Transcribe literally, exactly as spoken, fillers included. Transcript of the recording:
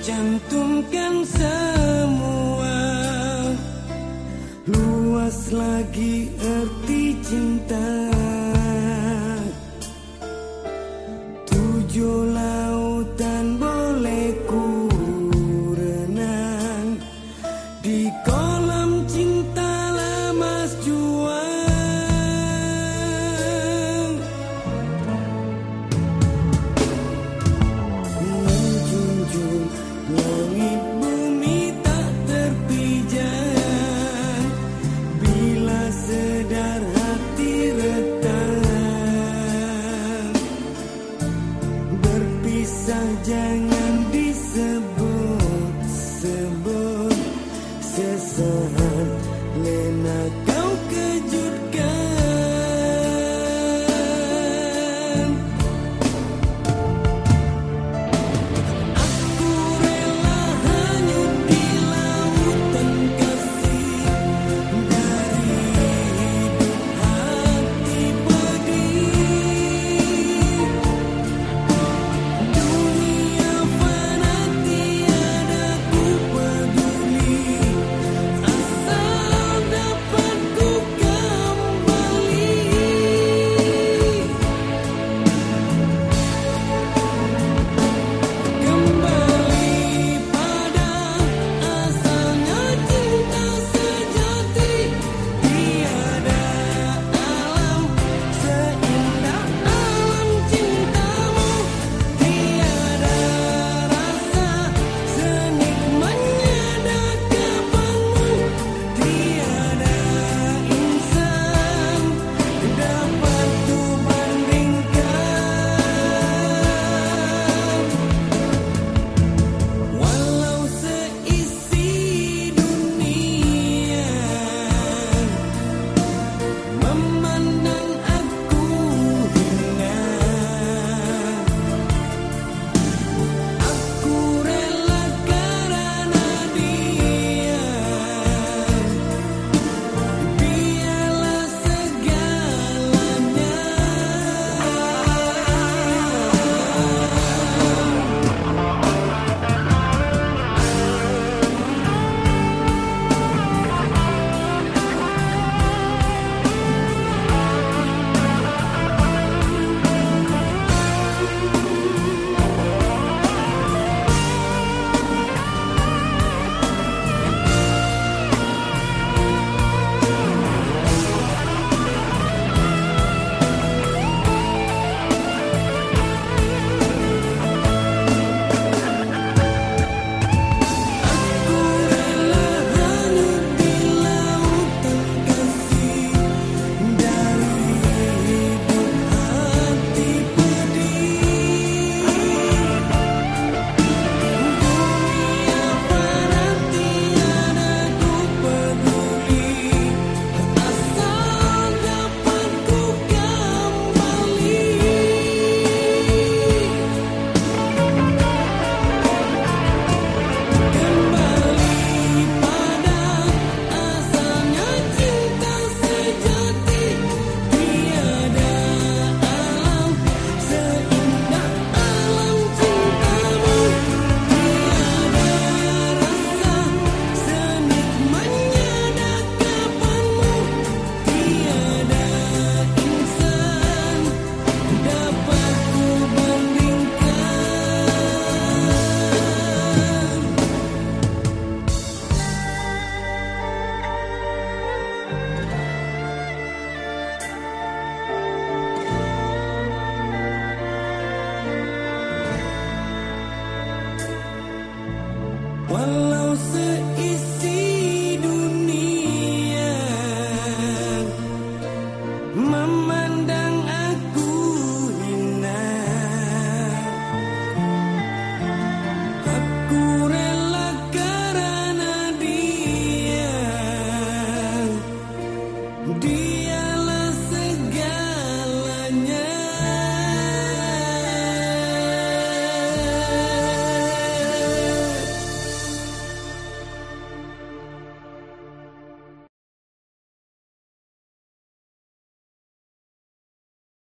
cantumkan semua. Luas lagi arti cinta. Tujuh lautan boleh ku renang di kolam cinta lemas juang. Menjunjung langit bumi tak terpijak. Bila sedar hati retak, berpisah jangan disebut-sebut. Sesaat lena kau kejutkan. Aku rela hanyut di lautan kasih. Dari hidup hati pedih. Dunia fana tiada ku peduli. Asal dapat ku kembali. Kembali pada asalnya cinta sejati. Tiada alam seindah alam cintamu. Tiada rasa senikmatnya dekapanmu. Tiada insan dapat ku bandingkan. Walau seisi dunia memandang aku hina, aku rela karena dia. Biarlah segalanya. Aku rela hanyut di lautan kasih. Dari hidup hati pedih. Dunia fana tiada ku peduli. Asal dapat ku kembali. Kembali pada asalnya cinta sejati. Tiada alam seindah alam cintamu. Tiada rasa senikmatnya dekapanmu. Tiada insan dapat ku bandingkan. Walau